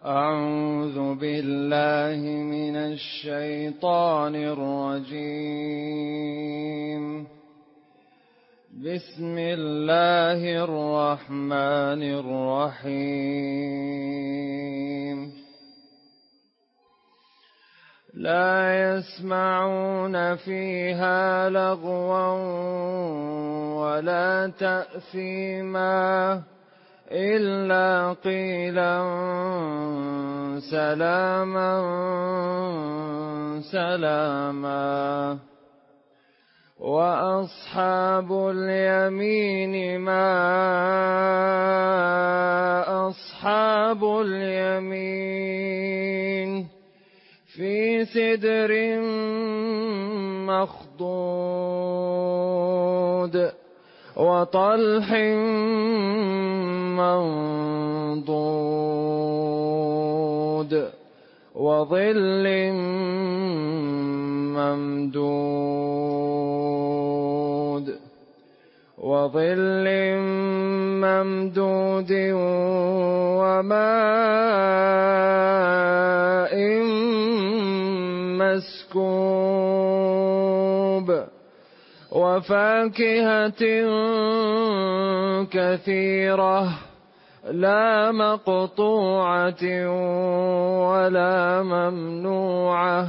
أعوذ بالله من الشيطان الرجيم. بسم الله الرحمن الرحيم. لا يسمعون فيها لغوا ولا تأثيما إلا قيلا سلاما سلاما. وأصحاب اليمين ما أصحاب اليمين في سدر مخضود وطلح منضود وظل ممدود وماء مسكوب وفاكهة كثيرة لا مقطوعة ولا ممنوعة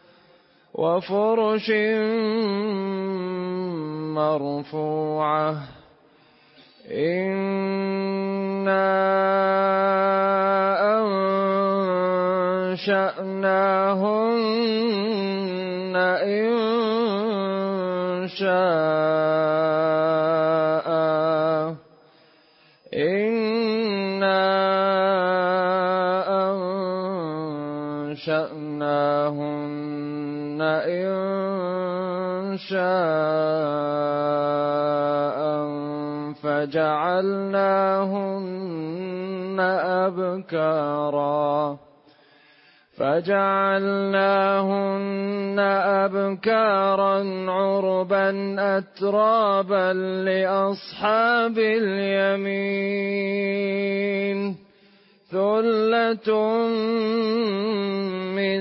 وفرش مرفوعة. إنا أنشأناهن إنشاء. إنا أنشأناهن إنشاء فجعلناهن أبكارا عربا أترابا لأصحاب اليمين. ثلة من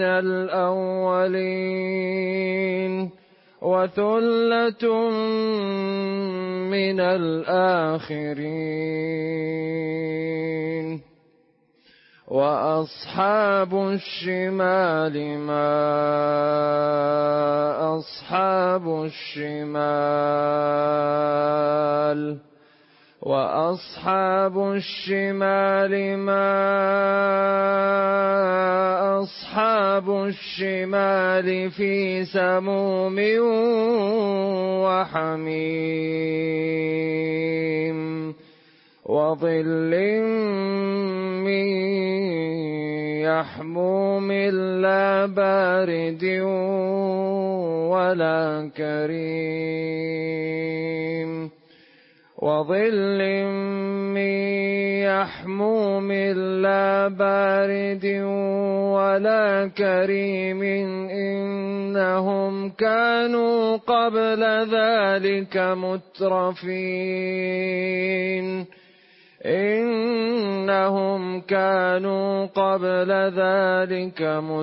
الأولين وثلة من الآخرين. وأصحاب الشمال ما أصحاب الشمال. وأصحاب الشمال ما أصحاب الشمال في سموم وحميم وظل من يحموم لا بارد ولا كريم. وظل من يحموم لا بارد ولا كريم. إنهم كانوا قبل ذلك مترفين. إنهم كانوا قبل ذلك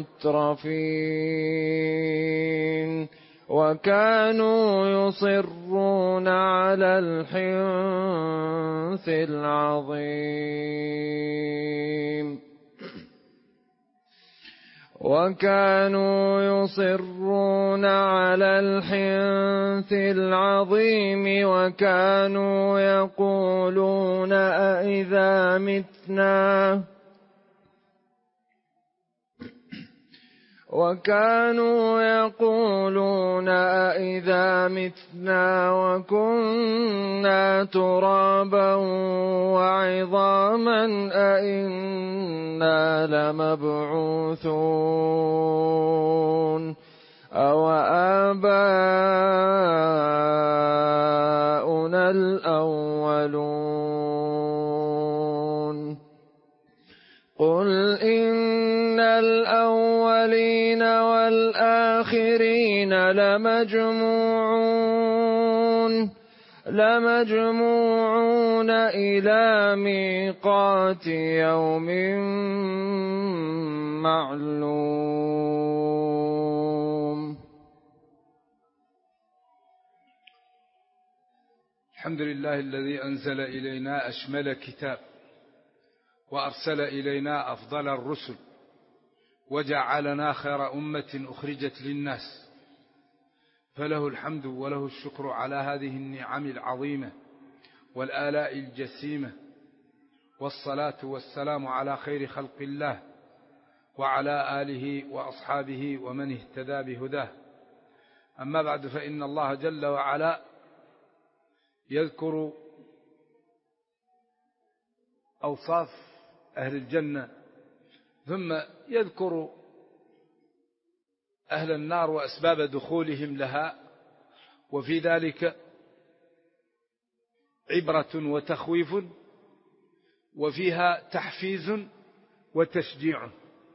مترفين وكانوا يصرون على الحنث العظيم. وكانوا يصرون على الحنث العظيم وكانوا يقولون أإذا متنا وكنا ترابا وعظاما أإنا لمبعوثون أو آباؤنا الأولون. قل إن الأولين والآخرين لمجموعون إلى ميقات يوم معلوم. الحمد لله الذي أنزل إلينا أشمل كتاب، وأرسل إلينا أفضل الرسل، وجعلنا خير أمة أخرجت للناس، فله الحمد وله الشكر على هذه النعم العظيمة والآلاء الجسيمة، والصلاة والسلام على خير خلق الله وعلى آله وأصحابه ومن اهتدى بهداه. أما بعد، فإن الله جل وعلا يذكر أوصاف أهل الجنة، ثم يذكر أهل النار وأسباب دخولهم لها، وفي ذلك عبرة وتخويف، وفيها تحفيز وتشجيع،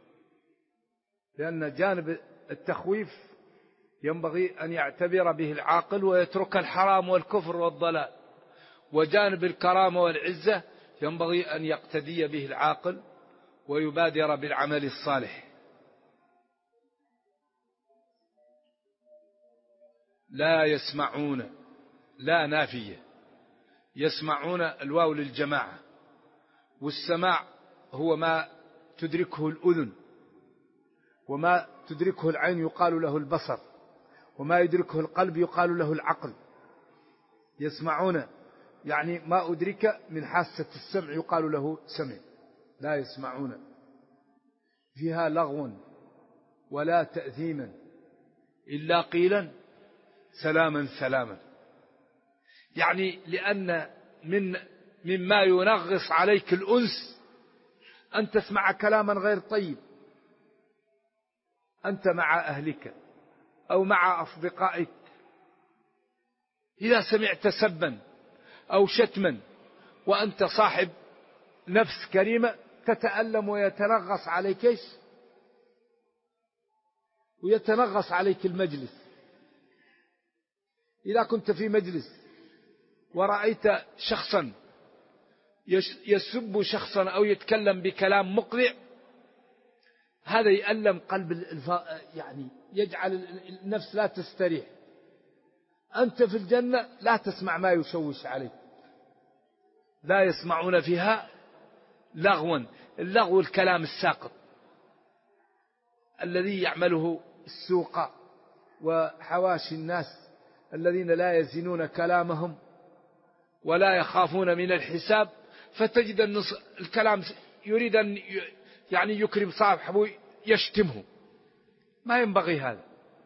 لأن جانب التخويف ينبغي أن يعتبر به العاقل ويترك الحرام والكفر والضلال، وجانب الكرامة والعزة ينبغي أن يقتدي به العاقل ويبادر بالعمل الصالح. لا يسمعون، لا نافية، يسمعون الواو للجماعة، والسماع هو ما تدركه الأذن، وما تدركه العين يقال له البصر، وما يدركه القلب يقال له العقل. يسمعون يعني ما أدرك من حاسة السمع يقال له سمع. لا يسمعون فيها لغو ولا تأثيما إلا قيلا سلاما سلاما، يعني لأن مما ينغص عليك الأنس أن تسمع كلاما غير طيب أنت مع أهلك أو مع أصدقائك. إذا سمعت سبا أو شتما وأنت صاحب نفس كريمة تتألم ويتنغص عليك إيش؟ ويتنغص عليك المجلس. إذا كنت في مجلس ورأيت شخصا يسب شخصا أو يتكلم بكلام مقنع، هذا يألم قلب يعني يجعل النفس لا تستريح. أنت في الجنة لا تسمع ما يشوش عليك، لا يسمعون فيها لغوا. اللغو الكلام الساقط الذي يعمله السوق وحواشي الناس الذين لا يزنون كلامهم ولا يخافون من الحساب، فتجد الكلام يريد أن يعني يكرم صاحبه يشتمه، ما ينبغي هذا.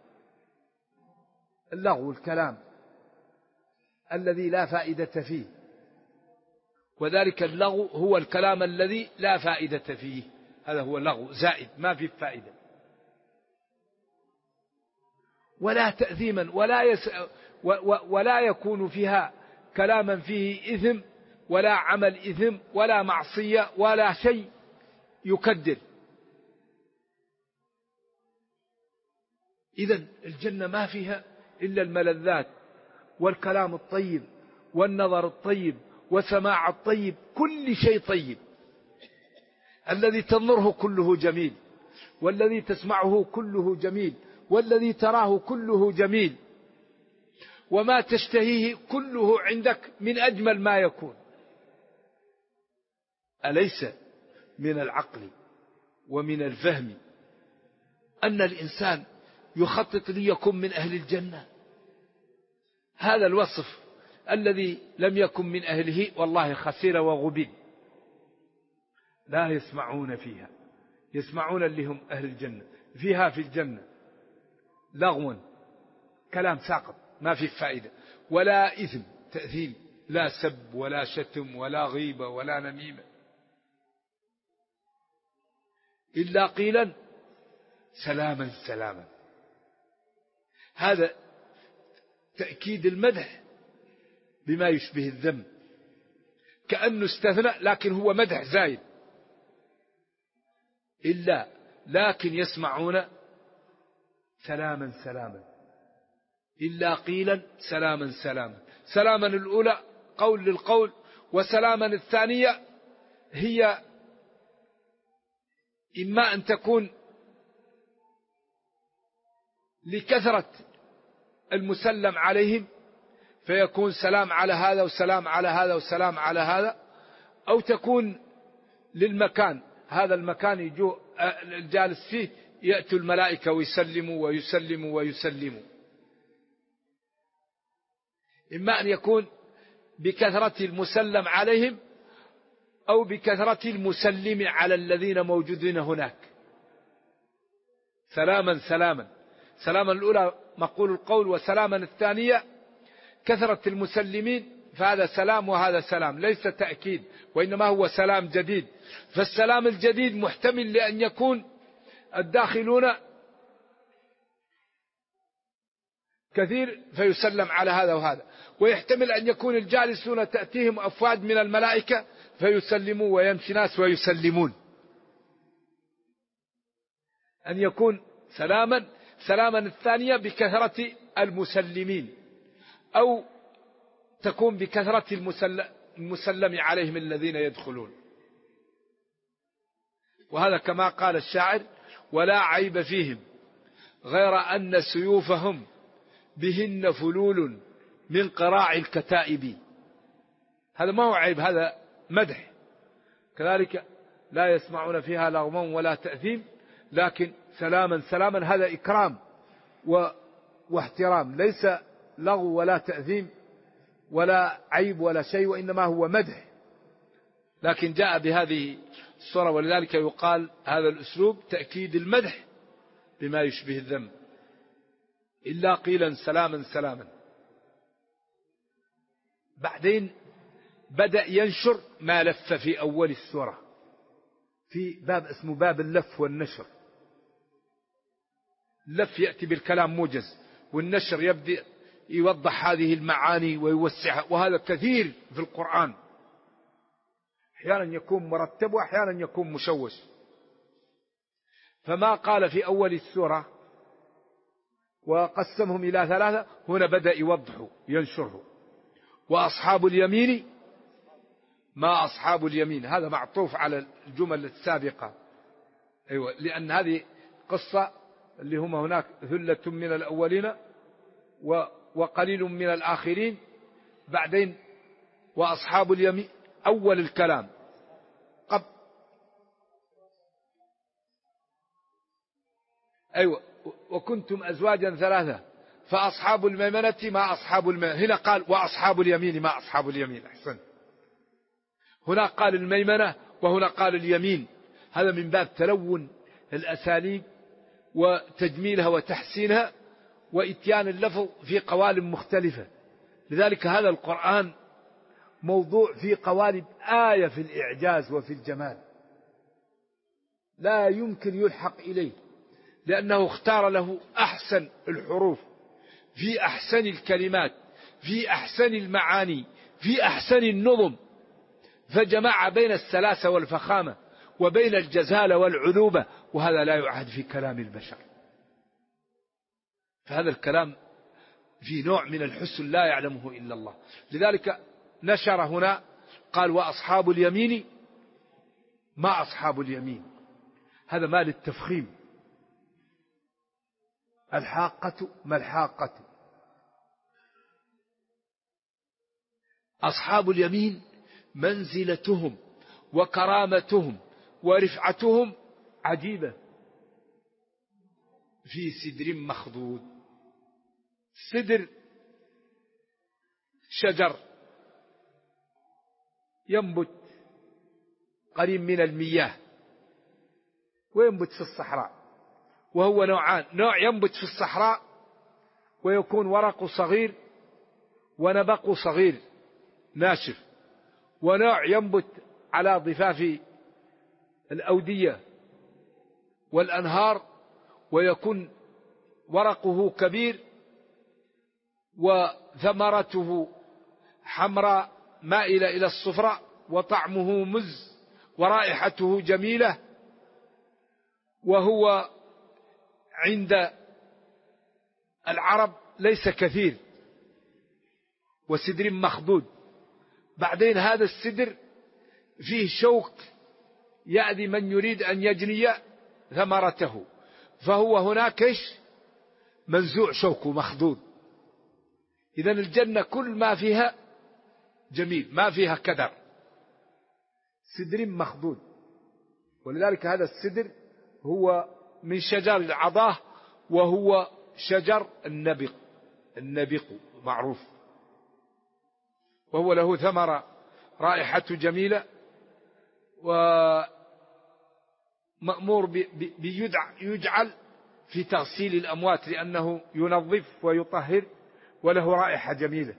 اللغو الكلام الذي لا فائدة فيه، وذلك اللغو هو الكلام الذي لا فائدة فيه، هذا هو اللغو زائد ما فيه فائدة. ولا تأثيما ولا يكون فيها كلاما فيه إثم ولا عمل إثم ولا معصية ولا شيء يكدر. إذن الجنة ما فيها إلا الملذات والكلام الطيب والنظر الطيب وسماع الطيب، كل شيء طيب. الذي تنظره كله جميل، والذي تسمعه كله جميل، والذي تراه كله جميل، وما تشتهيه كله عندك من أجمل ما يكون. أليس من العقل ومن الفهم أن الإنسان يخطط ليكون من أهل الجنة؟ هذا الوصف الذي لم يكن من أهله والله خسر وغبن. لا يسمعون فيها، يسمعون اللي هم أهل الجنة. فيها في الجنة لغو كلام ساقط ما في فائدة، ولا إثم تأثيم، لا سب ولا شتم ولا غيبة ولا نميمة، إلا قيلا سلاما سلاما. هذا تأكيد المدح بما يشبه الذم، كأنه استثنى لكن هو مدح زايد. إلا لكن يسمعون سلاما سلاما، إلا قيلا سلاما سلاما. سلاما الأولى قول للقول، وسلاما الثانية هي إما أن تكون لكثرة المسلم عليهم فيكون سلام على هذا وسلام على هذا وسلام على هذا، أو تكون للمكان، هذا المكان يجو الجالس فيه يأتوا الملائكة ويسلموا ويسلموا ويسلموا. إما أن يكون بكثرة المسلم عليهم أو بكثرة المسلم على الذين موجودين هناك. سلاما سلاما، سلاما الأولى مقول القول، وسلاما الثانية كثرة المسلمين، فهذا سلام وهذا سلام، ليس تأكيد وإنما هو سلام جديد. فالسلام الجديد محتمل لأن يكون الداخلون كثير فيسلم على هذا وهذا، ويحتمل أن يكون الجالسون تأتيهم أفواج من الملائكة فيسلموا ويمشي ناس ويسلمون. أن يكون سلاما، سلاما الثانية بكثرة المسلمين، أو تكون بكثرة المسلم عليهم الذين يدخلون. وهذا كما قال الشاعر: ولا عيب فيهم غير أن سيوفهم بهن فلول من قراع الكتائب. هذا ما هو عيب، هذا مدح. كذلك لا يسمعون فيها لغوا ولا تأثيم، لكن سلاما سلاما هذا إكرام واحترام، ليس لغو ولا تأثيم ولا عيب ولا شيء، وإنما هو مدح، لكن جاء بهذه الصورة. ولذلك يقال هذا الأسلوب تأكيد المدح بما يشبه الذم. إلا قيلا سلاما سلاما. بعدين بدأ ينشر ما لف في أول السورة، في باب اسمه باب اللف والنشر. اللف يأتي بالكلام موجز، والنشر يبدأ يوضح هذه المعاني ويوسعها، وهذا كثير في القرآن، أحيانا يكون مرتب وأحيانا يكون مشوش. فما قال في أول السورة وقسمهم إلى ثلاثة، هنا بدأ يوضحه ينشره. وأصحاب اليمين ما أصحاب اليمين، هذا معطوف على الجمل السابقة. أيوة، لأن هذه قصة اللي هم هناك ثلة من الأولين وقليل من الآخرين. بعدين وأصحاب اليمين أول الكلام أيوة، وكنتم أزواجا ثلاثة فأصحاب الميمنة ما أصحاب الميمنة. هنا قال وأصحاب اليمين ما أصحاب اليمين. أحسن، هنا قال الميمنة وهنا قال اليمين. هذا من باب تلون الأساليب وتجميلها وتحسينها وإتيان اللفظ في قوالب مختلفة. لذلك هذا القرآن موضوع في قوالب آية في الإعجاز وفي الجمال، لا يمكن يلحق إليه، لأنه اختار له أحسن الحروف في أحسن الكلمات في أحسن المعاني في أحسن النظم، فجمع بين السلاسة والفخامة وبين الجزالة والعذوبة، وهذا لا يعهد في كلام البشر. فهذا الكلام في نوع من الحسن لا يعلمه إلا الله. لذلك نشر هنا قال وأصحاب اليمين ما أصحاب اليمين، هذا ما للتفخيم. الحاقة ما الحاقة. أصحاب اليمين منزلتهم وكرامتهم ورفعتهم عجيبة، في سدر مخضود. سدر شجر ينبت قريب من المياه وينبت في الصحراء، وهو نوعان: نوع ينبت في الصحراء ويكون ورق صغير ونبق صغير ناشف، ونوع ينبت على ضفاف الأودية والأنهار ويكون ورقه كبير وثمرته حمراء مائلة إلى الصفراء وطعمه مز ورائحته جميلة، وهو عند العرب ليس كثير، وسدر مخضود. بعدين هذا السدر فيه شوك يأذي من يريد أن يجني ثمرته، فهو هناك منزوع شوكه مخضود. إذن الجنة كل ما فيها جميل، ما فيها كدر، سدر مخضود. ولذلك هذا السدر هو من شجر العضاه، وهو شجر النبق معروف، وهو له ثمرة رائحة جميلة، ومأمور يجعل في تغسيل الأموات لأنه ينظف ويطهر، وله رائحة جميلة.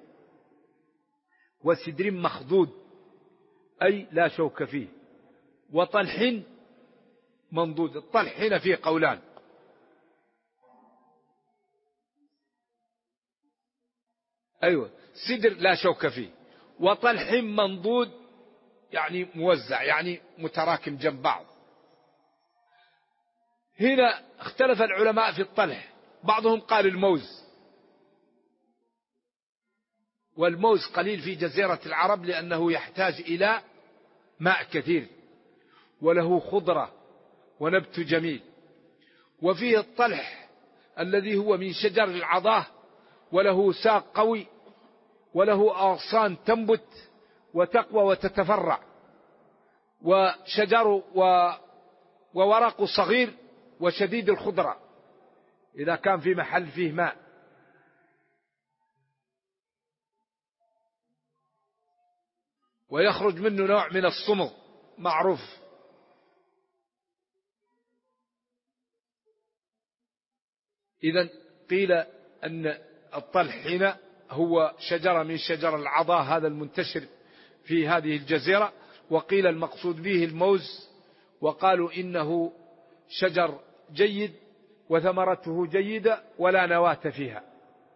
وسدر مخضود أي لا شوك فيه. وطلح منضود. الطلح هنا فيه قولان، أيوة سدر لا شوك فيه، وطلح منضود يعني موزع، يعني متراكم جنب بعض. هنا اختلف العلماء في الطلح، بعضهم قال الموز، والموز قليل في جزيرة العرب لأنه يحتاج إلى ماء كثير، وله خضرة ونبت جميل. وفيه الطلح الذي هو من شجر العضاه، وله ساق قوي، وله أغصان تنبت وتقوى وتتفرع، وشجر وورق صغير وشديد الخضرة إذا كان في محل فيه ماء. ويخرج منه نوع من الصمغ معروف. إذن قيل أن الطلح هنا هو شجرة من شجر العضاه، هذا المنتشر في هذه الجزيرة. وقيل المقصود به الموز، وقالوا إنه شجر جيد وثمرته جيدة ولا نواة فيها.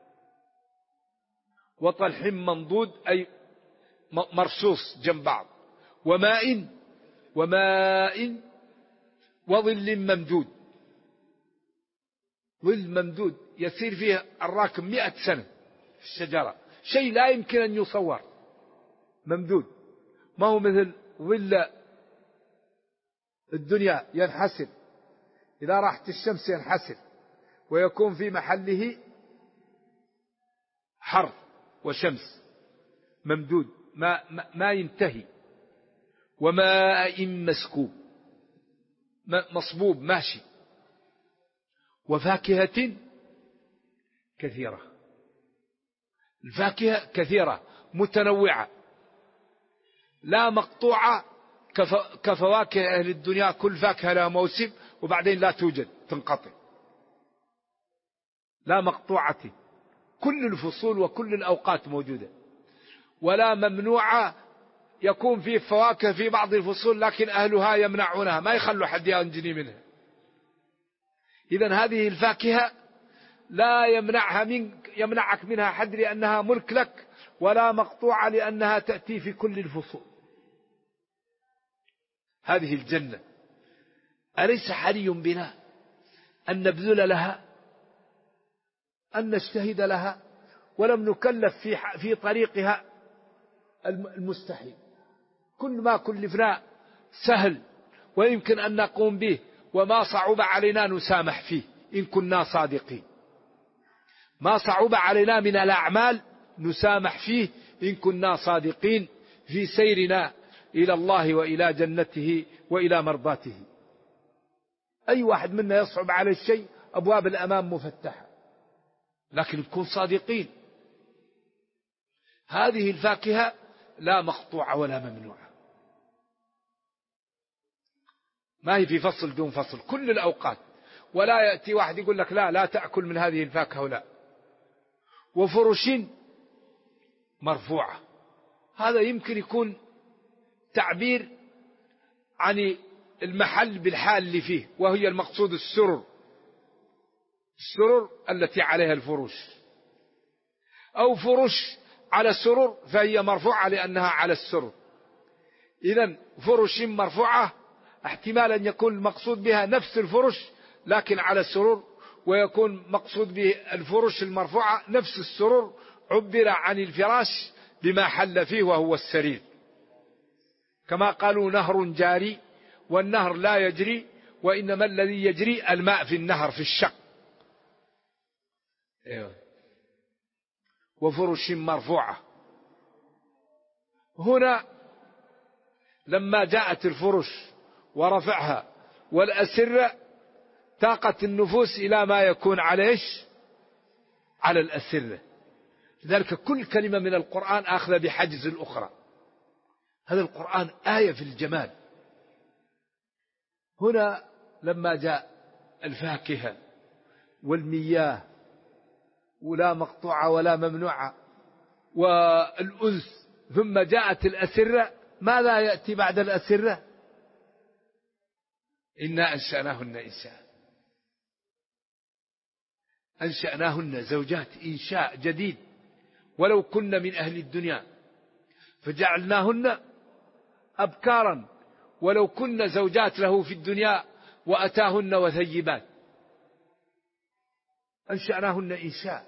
وطلح منضود أي مرصوص جنب بعض. وماء وظل ممدود. ظل ممدود يسير فيه الراكب 100 سنة في الشجرة، شيء لا يمكن أن يصور، ممدود، ما هو مثل ظل الدنيا ينحسر، إذا راحت الشمس ينحسر ويكون في محله حر وشمس. ممدود ما ينتهي. وماء مسكوب مصبوب ماشي. وفاكهة كثيرة. الفاكهة كثيرة متنوعة لا مقطوعة كفواكه أهل الدنيا، كل فاكهة لها موسم وبعدين لا توجد تنقطع. لا مقطوعة، كل الفصول وكل الأوقات موجودة. ولا ممنوعة، يكون فيه فواكه في بعض الفصول لكن أهلها يمنعونها، ما يخلوا حد ينجني منها. إذن هذه الفاكهة لا يمنعك منها حد لأنها ملك لك، ولا مقطوعة لأنها تأتي في كل الفصول. هذه الجنة أليس حري بنا أن نبذل لها، أن نجتهد لها، ولم نكلف في طريقها المستحيل. كل ما كلفنا سهل ويمكن أن نقوم به، وما صعب علينا نسامح فيه إن كنا صادقين. ما صعب علينا من الأعمال نسامح فيه إن كنا صادقين في سيرنا إلى الله وإلى جنته وإلى مرضاته. أي واحد منا يصعب عليه الشيء أبواب الأمام مفتحة، لكن نكون صادقين. هذه الفاكهة لا مقطوعة ولا ممنوعة، ما هي في فصل دون فصل، كل الأوقات. ولا يأتي واحد يقول لك لا تأكل من هذه الفاكهة ولا. وفرش مرفوعة، هذا يمكن يكون تعبير عن المحل بالحال اللي فيه، وهي المقصود السرر التي عليها الفروش، أو فرش على السرر فهي مرفوعة لأنها على السرر. إذن فرش مرفوعة احتمال أن يكون المقصود بها نفس الفرش لكن على السرر، ويكون مقصود به الفرش المرفوعة نفس السرر عبر عن الفراش بما حل فيه وهو السرير. كما قالوا نهر جاري والنهر لا يجري، وإنما الذي يجري الماء في النهر في الشق. وفرش مرفوعة. هنا لما جاءت الفرش ورفعها والأسرة تاقت النفوس إلى ما يكون على على الأسرة. لذلك كل كلمة من القرآن آخذ بحجز الأخرى. هذا القرآن آية في الجمال. هنا لما جاء الفاكهة والمياه ولا مقطوعة ولا ممنوعة والأنس، ثم جاءت الأسرة، ماذا يأتي بعد الأسرة؟ إنا أنشأناهن إنشاء، أنشأناهن زوجات إنشاء جديد، ولو كن من أهل الدنيا فجعلناهن أبكارا ولو كن زوجات له في الدنيا وأتاهن وثيبات. أنشأناهن إنشاء.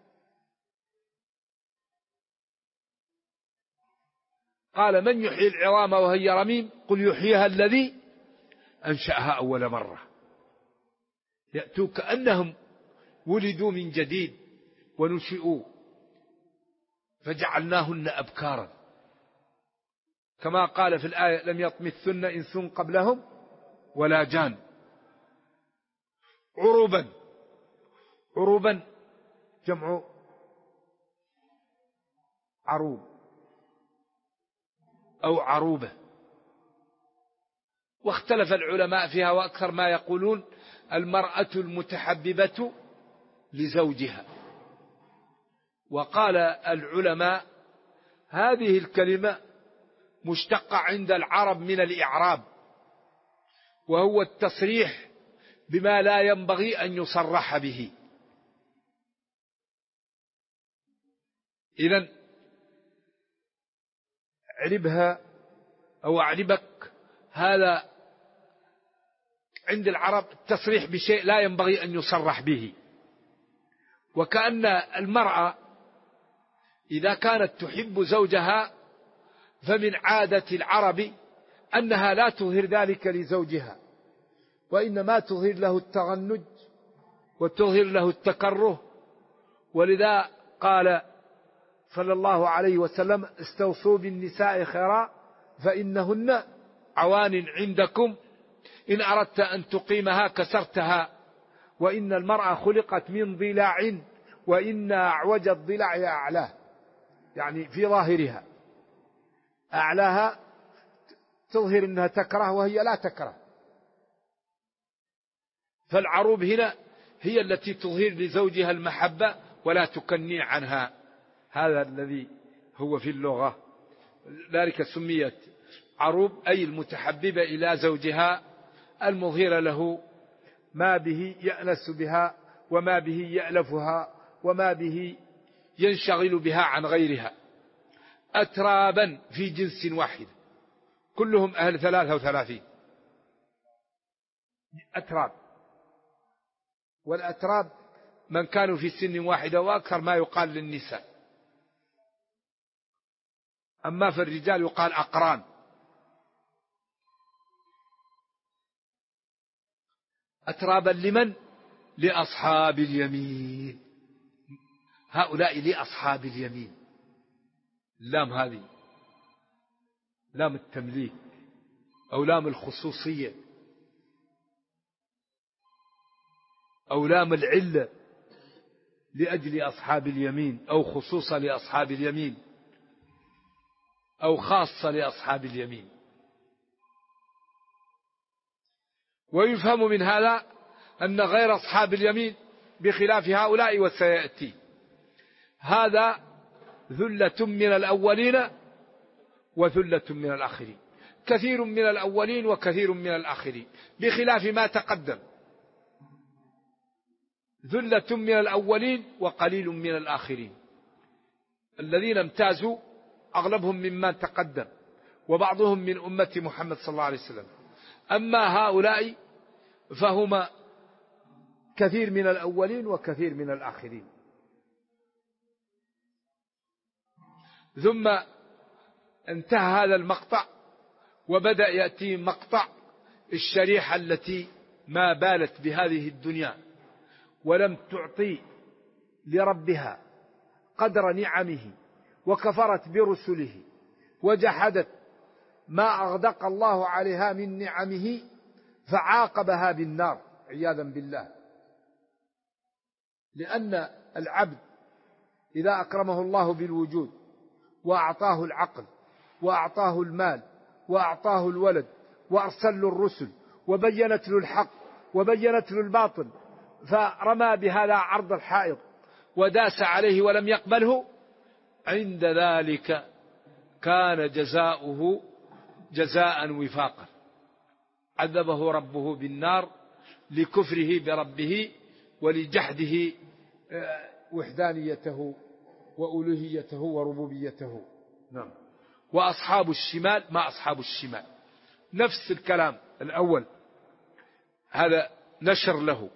قال من يحيي العظام وهي رميم قل يحييها الذي أنشأها أول مرة. يأتوا كأنهم ولدوا من جديد ونشئوا. فجعلناهن أبكارا كما قال في الآية لم يطمثن إنس قبلهم ولا جان. عروبا، عروبا جمع عروب أو عروبة. واختلف العلماء فيها، وأكثر ما يقولون المرأة المتحببة لزوجها. وقال العلماء هذه الكلمة مشتقة عند العرب من الإعراب، وهو التصريح بما لا ينبغي أن يصرح به. إذن اعربها أو أعربك، هذا عند العرب التصريح بشيء لا ينبغي أن يصرح به. وكأن المرأة إذا كانت تحب زوجها فمن عادة العرب أنها لا تظهر ذلك لزوجها، وإنما تظهر له التغنج وتظهر له التكره. ولذا قال صلى الله عليه وسلم استوصوا بالنساء خيرا فإنهن عوان عندكم إن أردت أن تقيمها كسرتها، وإن المرأة خلقت من ضلع وإن أعوج الضلع أعلاه، يعني في ظاهرها أعلاها تظهر أنها تكره وهي لا تكره. فالعروب هنا هي التي تظهر لزوجها المحبة ولا تكني عنها. هذا الذي هو في اللغة. ذلك سميت عروب أي المتحببة إلى زوجها، المظهرة له ما به يأنس بها وما به يألفها وما به ينشغل بها عن غيرها. أترابا في جنس واحد كلهم أهل 33 أتراب. والأتراب من كانوا في سن واحدة وأكثر ما يقال للنساء. أما في الرجال يقال أقران. أترابا لمن؟ لأصحاب اليمين. هؤلاء لأصحاب اليمين. اللام هذه لام التمليك أو لام الخصوصية أو لام العلة لأجل أصحاب اليمين، أو خصوصا لأصحاب اليمين، أو خاصة لأصحاب اليمين. ويفهم من هذا أن غير أصحاب اليمين بخلاف هؤلاء وسيأتي. هذا ذلة من الأولين وذلة من الآخرين، كثير من الأولين وكثير من الآخرين، بخلاف ما تقدم. ذلة من الأولين وقليل من الآخرين. الذين امتازوا أغلبهم ممن تقدم، وبعضهم من أمة محمد صلى الله عليه وسلم. أما هؤلاء فهم كثير من الأولين وكثير من الآخرين. ثم انتهى هذا المقطع وبدأ يأتي مقطع الشريحة التي ما بالت بهذه الدنيا ولم تعطي لربها قدر نعمه، وكفرت برسله، وجحدت ما أغدق الله عليها من نعمه، فعاقبها بالنار عياذا بالله. لأن العبد إذا أكرمه الله بالوجود وأعطاه العقل وأعطاه المال وأعطاه الولد وأرسل له الرسل وبينت له الحق وبينت له الباطل، فرمى بهذا عرض الحائط وداس عليه ولم يقبله، عند ذلك كان جزاؤه جزاء وفاقا، عذبه ربه بالنار لكفره بربه ولجحده وحدانيته وألوهيته وربوبيته. نعم. وأصحاب الشمال ما أصحاب الشمال، نفس الكلام الأول، هذا نشر له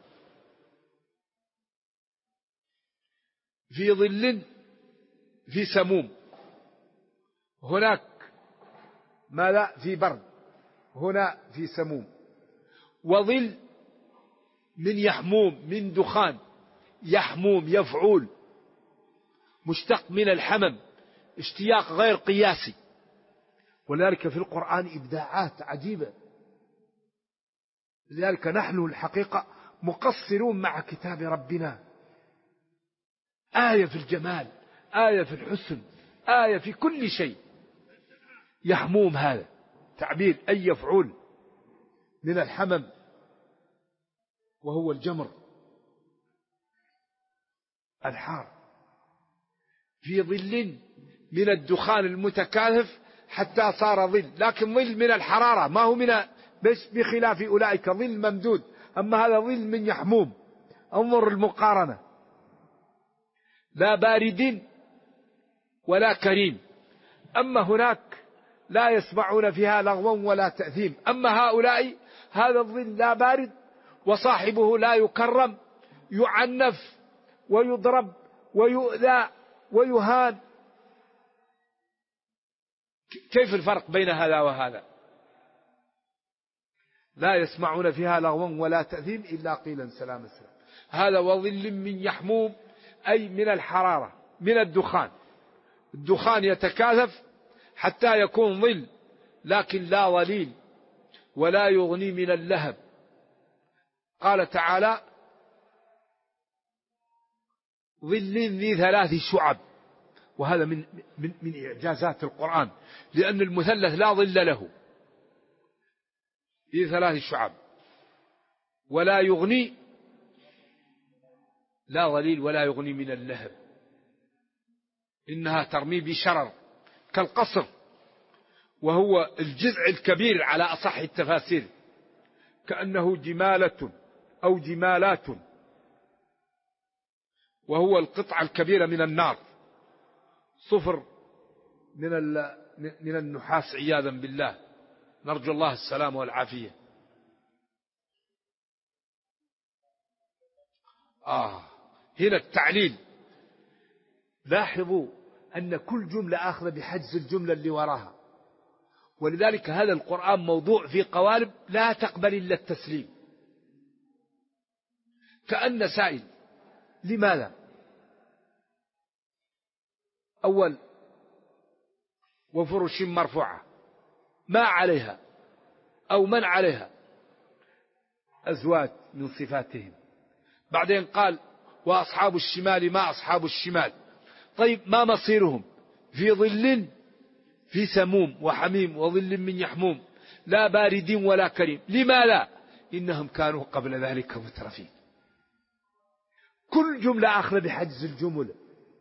في ظل في سموم، هناك ماذا في برد، هنا في سموم، وظل من يحموم، من دخان يحموم يفعول، مشتق من الحمم، اشتياق غير قياسي. ولذلك في القرآن إبداعات عجيبة. لذلك نحن الحقيقة مقصرون مع كتاب ربنا، آية في الجمال، آية في الحسن، آية في كل شيء. يحموم هذا تعبير أي يفعول من الحمم وهو الجمر الحار، في ظل من الدخان المتكاثف حتى صار ظل، لكن ظل من الحرارة، ما هو من بخلاف أولئك ظل ممدود، أما هذا ظل من يحموم. انظر المقارنة، لا بارد ولا كريم. أما هناك لا يسمعون فيها لغوا ولا تأثيم، أما هؤلاء هذا الظل لا بارد وصاحبه لا يكرم، يعنف ويضرب ويؤذى ويهان. كيف الفرق بين هذا وهذا؟ لا يسمعون فيها لغوا ولا تأثيم إلا قيلا سلاما سلاما. هذا وظل من يحموم أي من الحرارة، من الدخان، الدخان يتكاثف حتى يكون ظل، لكن لا ظليل ولا يغني من اللهب. قال تعالى ظل ذي 3 شعب، وهذا من إعجازات القرآن، لأن المثلث لا ظل له، ذي 3 شعب، ولا يغني، لا ظليل ولا يغني من اللهب، إنها ترمي بشرر كالقصر، وهو الجذع الكبير على أصح التفاسير، كأنه جمالة أو جمالات، وهو القطعة الكبيرة من النار، صفر من النحاس عياذا بالله، نرجو الله السلام والعافية. هنا التعليل، لاحظوا أن كل جملة آخذ بحجز الجملة اللي وراها، ولذلك هذا القرآن موضوع في قوالب لا تقبل إلا التسليم. كأن سائل لماذا؟ أول وفرش مرفوعة، ما عليها أو من عليها؟ أزواج من صفاتهم. بعدين قال وأصحاب الشمال ما أصحاب الشمال. طيب ما مصيرهم؟ في ظل في سموم وحميم وظل من يحموم، لا بارد ولا كريم. لماذا؟ إنهم كانوا قبل ذلك مترفين. كل جملة آخر بحجز الجملة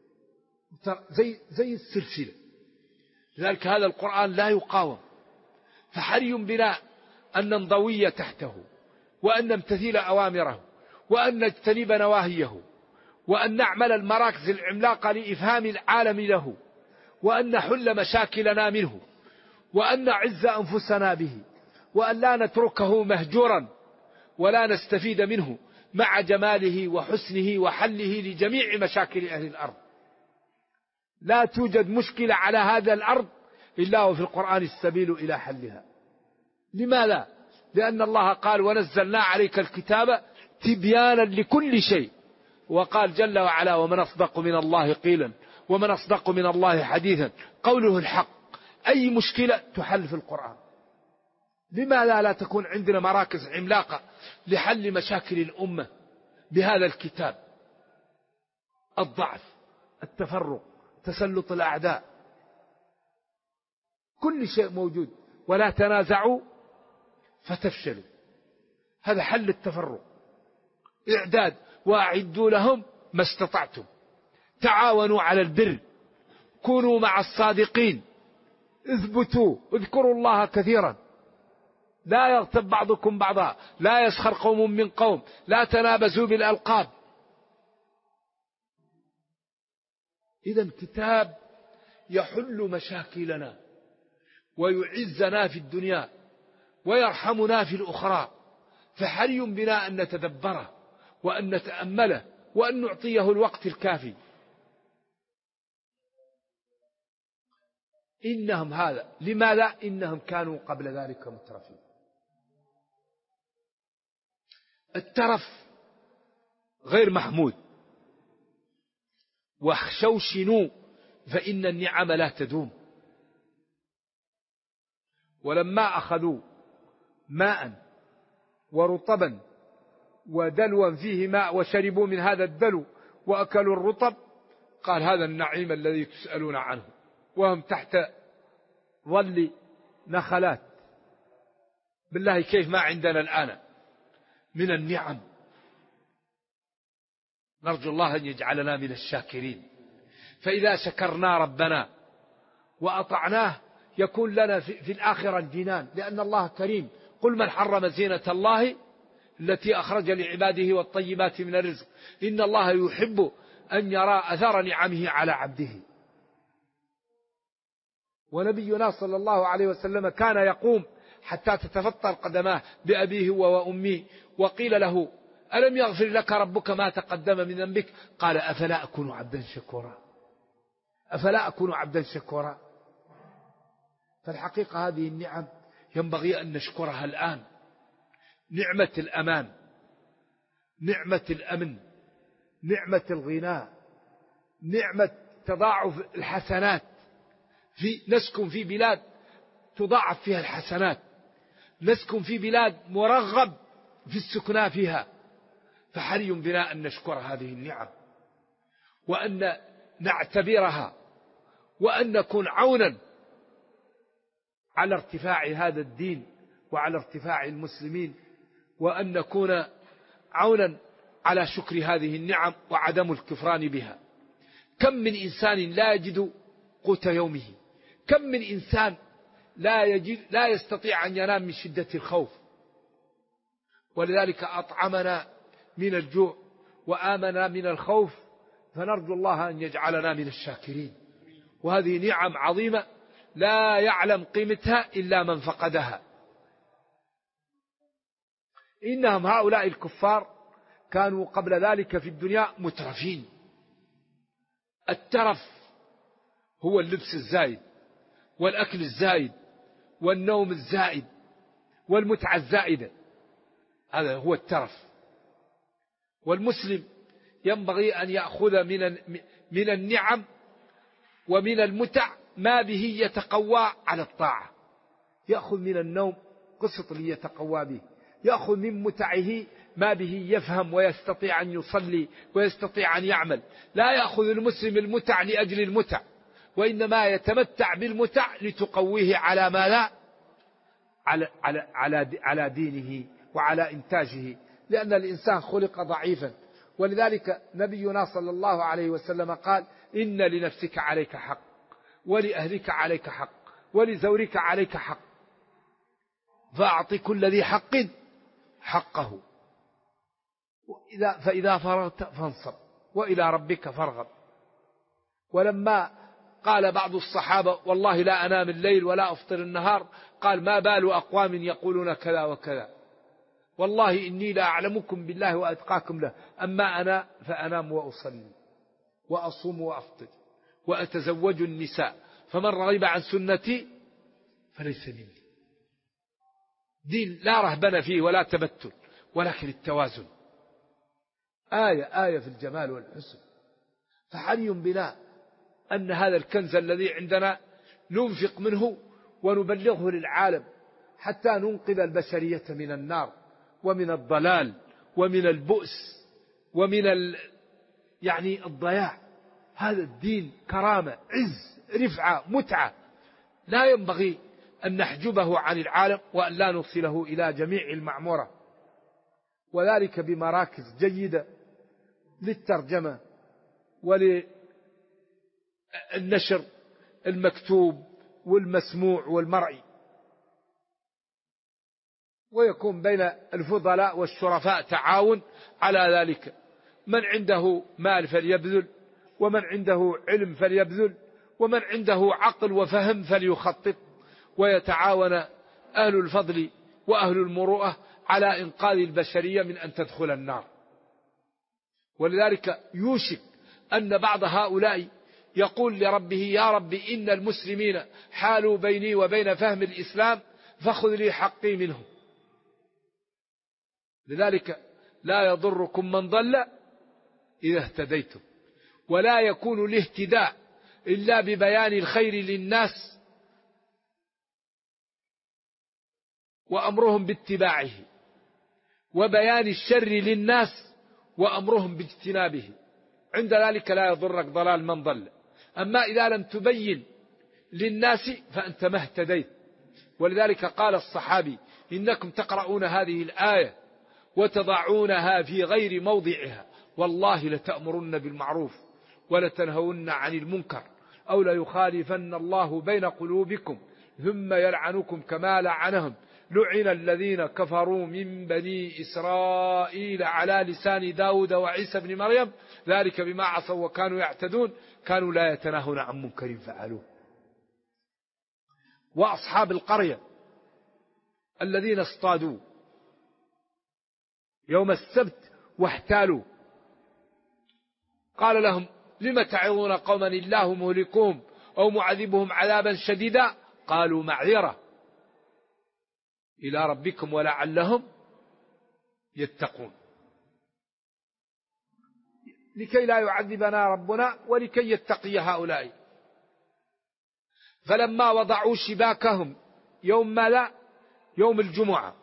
زي السلسلة. لذلك هذا القرآن لا يقاوم، فحري بنا أن ننضوي تحته، وأن نمتثل أوامره، وأن نجتنب نواهيه، وأن نعمل المراكز العملاقة لإفهام العالم له، وأن نحل مشاكلنا منه، وأن نعز أنفسنا به، وأن لا نتركه مهجورا ولا نستفيد منه مع جماله وحسنه وحله لجميع مشاكل أهل الأرض. لا توجد مشكلة على هذا الأرض إلا وفي القرآن السبيل إلى حلها. لماذا؟ لأن الله قال ونزلنا عليك الكتاب تبيانا لكل شيء، وقال جل وعلا ومن أصدق من الله قيلا ومن أصدق من الله حديثا قوله الحق. أي مشكلة تحل في القرآن. لماذا لا تكون عندنا مراكز عملاقة لحل مشاكل الأمة بهذا الكتاب؟ الضعف، التفرق، تسلط الأعداء، كل شيء موجود. ولا تنازعوا فتفشلوا، هذا حل التفرق. إعداد وأعدوا لهم ما استطعتم، تعاونوا على البر، كونوا مع الصادقين، اثبتوا، اذكروا الله كثيرا، لا يغتب بعضكم بعضا، لا يسخر قوم من قوم، لا تنابزوا بالألقاب. إذن كتاب يحل مشاكلنا ويعزنا في الدنيا ويرحمنا في الأخرى، فحري بنا أن نتدبره وأن نتأمله وأن نعطيه الوقت الكافي. إنهم هذا لماذا؟ إنهم كانوا قبل ذلك مترفين. الترف غير محمود. واخشوشنوا فإن النعم لا تدوم. ولما أخذوا ماء ورطبا ودلوا فيه ماء وشربوا من هذا الدلو وأكلوا الرطب، قال هذا النعيم الذي تسألون عنه، وهم تحت ظل نخلات. بالله كيف ما عندنا الآن من النعم. نرجو الله أن يجعلنا من الشاكرين. فإذا شكرنا ربنا وأطعناه يكون لنا في الآخرة الجنان، لأن الله كريم. قل من حرم زينة الله التي أخرج لعباده والطيبات من الرزق إن الله يحب أن يرى أثر نعمه على عبده. ونبينا صلى الله عليه وسلم كان يقوم حتى تتفطر قدماه بأبيه وأمه، وقيل له ألم يغفر لك ربك ما تقدم من ذنبك؟ قال أفلا أكون عبدا شكورا، أفلا أكون عبدا شكورا. فالحقيقة هذه النعم ينبغي أن نشكرها الآن. نعمة الأمان، نعمة الأمن، نعمة الغناء، نعمة تضاعف الحسنات. نسكن في بلاد تضاعف فيها الحسنات، نسكن في بلاد مرغب في السكنى فيها. فحري بنا أن نشكر هذه النعم وأن نعتبرها وأن نكون عونا على ارتفاع هذا الدين وعلى ارتفاع المسلمين، وأن نكون عونا على شكر هذه النعم وعدم الكفران بها. كم من إنسان لا يجد قوت يومه، كم من إنسان لا يستطيع أن ينام من شدة الخوف، ولذلك أطعمنا من الجوع وآمنا من الخوف. فنرجو الله أن يجعلنا من الشاكرين. وهذه نعم عظيمة لا يعلم قيمتها إلا من فقدها. إنهم هؤلاء الكفار كانوا قبل ذلك في الدنيا مترفين. الترف هو اللبس الزائد والأكل الزائد والنوم الزائد والمتعة الزائدة، هذا هو الترف. والمسلم ينبغي أن يأخذ من النعم ومن المتع ما به يتقوى على الطاعة. يأخذ من النوم قسط ليتقوى به، يأخذ من متعه ما به يفهم ويستطيع أن يصلي ويستطيع أن يعمل. لا يأخذ المسلم المتع لأجل المتع، وإنما يتمتع بالمتع لتقويه على ما لا على دينه وعلى إنتاجه، لأن الإنسان خلق ضعيفا. ولذلك نبينا صلى الله عليه وسلم قال إن لنفسك عليك حق، ولأهلك عليك حق، ولزورك عليك حق، فأعط كل ذي حق حقه، فإذا فرغت فانصب وإلى ربك فارغب. ولما قال بعض الصحابة والله لا أنام الليل ولا أفطر النهار، قال ما بال أقوام يقولون كذا وكذا، والله إني لا أعلمكم بالله وأتقاكم له، أما أنا فأنام وأصلي وأصوم وأفطر وأتزوج النساء، فمن رغب عن سنتي فليس مني. دين لا رهبنة فيه ولا تبتل، ولكن التوازن آية في الجمال والحسن. فحري بنا أن هذا الكنز الذي عندنا ننفق منه ونبلغه للعالم حتى ننقذ البشرية من النار ومن الضلال ومن البؤس ومن يعني الضياع. هذا الدين كرامة، عز، رفعة، متعة، لا ينبغي أن نحجبه عن العالم وأن لا نوصله إلى جميع المعمورة، وذلك بمراكز جيدة للترجمة وللنشر المكتوب والمسموع والمرئي، ويكون بين الفضلاء والشرفاء تعاون على ذلك. من عنده مال فليبذل، ومن عنده علم فليبذل، ومن عنده عقل وفهم فليخطط، ويتعاون أهل الفضل وأهل المروءة على إنقاذ البشرية من أن تدخل النار. ولذلك يوشك أن بعض هؤلاء يقول لربه: يا رب إن المسلمين حالوا بيني وبين فهم الإسلام فخذ لي حقي منهم. لذلك لا يضركم من ضل إذا اهتديتم، ولا يكون الاهتداء إلا ببيان الخير للناس وأمرهم باتباعه، وبيان الشر للناس وأمرهم باجتنابه. عند ذلك لا يضرك ضلال من ضل. أما إذا لم تبين للناس فأنت ما اهتديت. ولذلك قال الصحابي: إنكم تقرؤون هذه الآية وتضعونها في غير موضعها، والله لتأمرن بالمعروف ولتنهون عن المنكر، أو ليخالفن الله بين قلوبكم ثم يلعنكم كما لعنهم. لعن الذين كفروا من بني إسرائيل على لسان داود وعيسى بن مريم ذلك بما عصوا وكانوا يعتدون كانوا لا يتناهون عن منكر فعلوه. وأصحاب القرية الذين اصطادوا يوم السبت واحتالوا قال لهم: لم تعظون قوما الله مهلكهم أو معذبهم عذابا شديدا؟ قالوا: معذرة إلى ربكم ولعلهم يتقون. لكي لا يعذبنا ربنا ولكي يتقي هؤلاء. فلما وضعوا شباكهم يوم الجمعة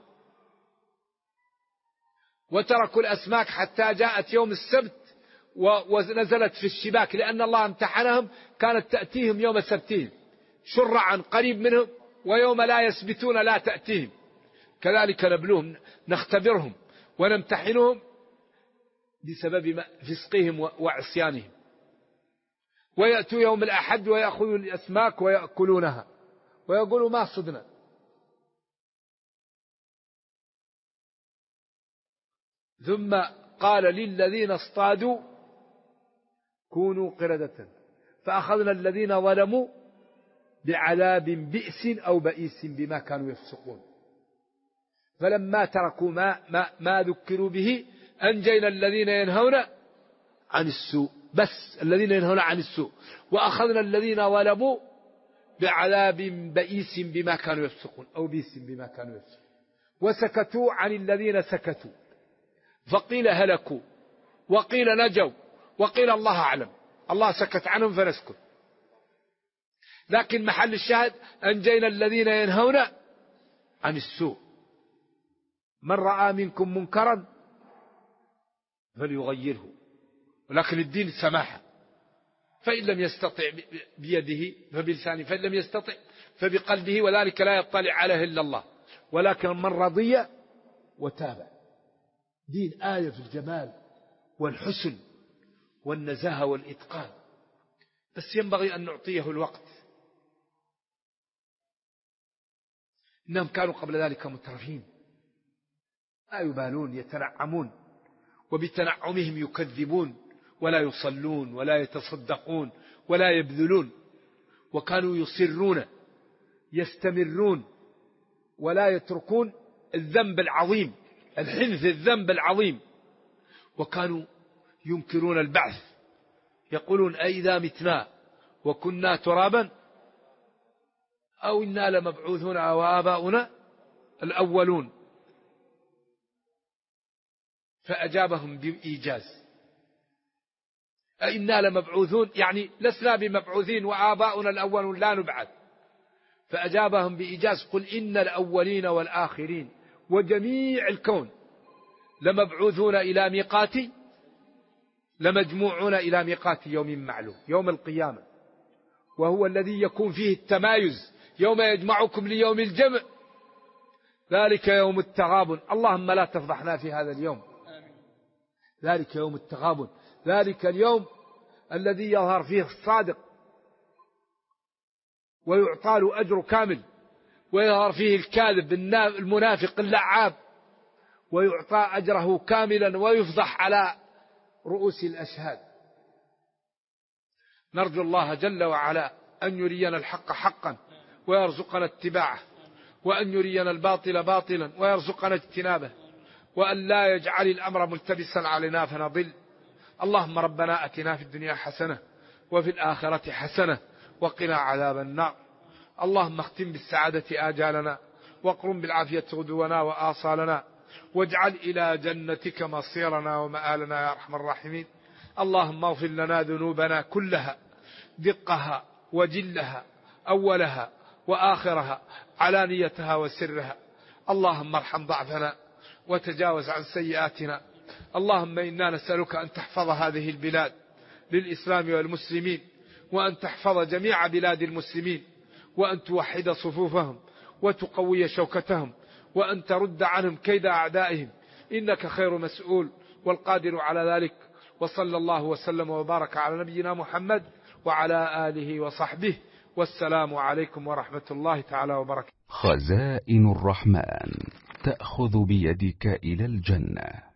وتركوا الأسماك حتى جاءت يوم السبت ونزلت في الشباك، لأن الله امتحنهم، كانت تأتيهم يوم سبتهم شرعا قريب منهم، ويوم لا يسبتون لا تأتيهم. كذلك نبلوهم، نختبرهم ونمتحنهم بسبب فسقهم وعصيانهم. ويأتوا يوم الأحد ويأخذوا الأسماك ويأكلونها ويقولوا: ما صدنا. ثم قال للذين اصطادوا: كونوا قردة، فأخذنا الذين ظلموا بعذاب بئس أو بئيس بما كانوا يفسقون. فلما تركوا ما ذكروا به أنجينا الذين ينهون عن السوء، بس الذين ينهون عن السوء، وأخذنا الذين ظلموا بعذاب بئيس بما كانوا يفسقون أو بئس بما كانوا يفسقون. وسكتوا عن الذين سكتوا، فقيل هلكوا وقيل نجوا وقيل الله أعلم. الله سكت عنهم فنسكت. لكن محل الشاهد: أنجينا الذين ينهون عن السوء. من رأى منكم منكرا فليغيره. ولكن الدين سماحة، فإن لم يستطع بيده فبلسانه، فإن لم يستطع فبقلبه، وذلك لا يطلع عليه إلا الله. ولكن من رضي وتابع. دين آية في الجمال والحسن والنزاهة والإتقان، بس ينبغي أن نعطيه الوقت. إنهم كانوا قبل ذلك مترفين لا يبالون، يتنعمون، وبتنعمهم يكذبون ولا يصلون ولا يتصدقون ولا يبذلون. وكانوا يصرون يستمرون ولا يتركون الذنب العظيم، الحنث الذنب العظيم. وكانوا ينكرون البعث، يقولون: أئذا متنا وكنا ترابا أو إنا لمبعوثون أو آباؤنا الأولون فأجابهم بإيجاز: أئنا لمبعوثون، يعني لسنا بمبعوثين وآباؤنا الأولون لا نبعث. فأجابهم بإيجاز: قل إن الأولين والآخرين وجميع الكون لمبعوثون إلى ميقات، لمجموعون إلى ميقات يوم معلوم، يوم القيامة، وهو الذي يكون فيه التمايز، يوم يجمعكم ليوم الجمع، ذلك يوم التغابن. اللهم لا تفضحنا في هذا اليوم. ذلك يوم التغابن، ذلك اليوم الذي يظهر فيه الصادق ويعطى له أجر كامل، ويظهر فيه الكاذب المنافق اللعاب ويعطى أجره كاملا ويفضح على رؤوس الأشهاد. نرجو الله جل وعلا أن يرينا الحق حقا ويرزقنا اتباعه، وأن يرينا الباطل باطلا ويرزقنا اجتنابه، وأن لا يجعل الأمر ملتبسا علينا فنضل. اللهم ربنا أتنا في الدنيا حسنة وفي الآخرة حسنة وقنا عذاب النار. اللهم اختم بالسعادة آجالنا، واقرم بالعافية غدونا وآصالنا، واجعل إلى جنتك مصيرنا ومآلنا يا أرحم الراحمين. اللهم اغفر لنا ذنوبنا كلها، دقها وجلها، أولها وآخرها، علانيتها وسرها. اللهم ارحم ضعفنا وتجاوز عن سيئاتنا. اللهم إنا نسألك أن تحفظ هذه البلاد للإسلام والمسلمين، وأن تحفظ جميع بلاد المسلمين، وأن توحد صفوفهم وتقوي شوكتهم، وأن ترد عنهم كيد أعدائهم، إنك خير مسؤول والقادر على ذلك. وصلى الله وسلم وبارك على نبينا محمد وعلى آله وصحبه، والسلام عليكم ورحمة الله تعالى وبركاته. خزائن الرحمن تأخذ بيدك إلى الجنة.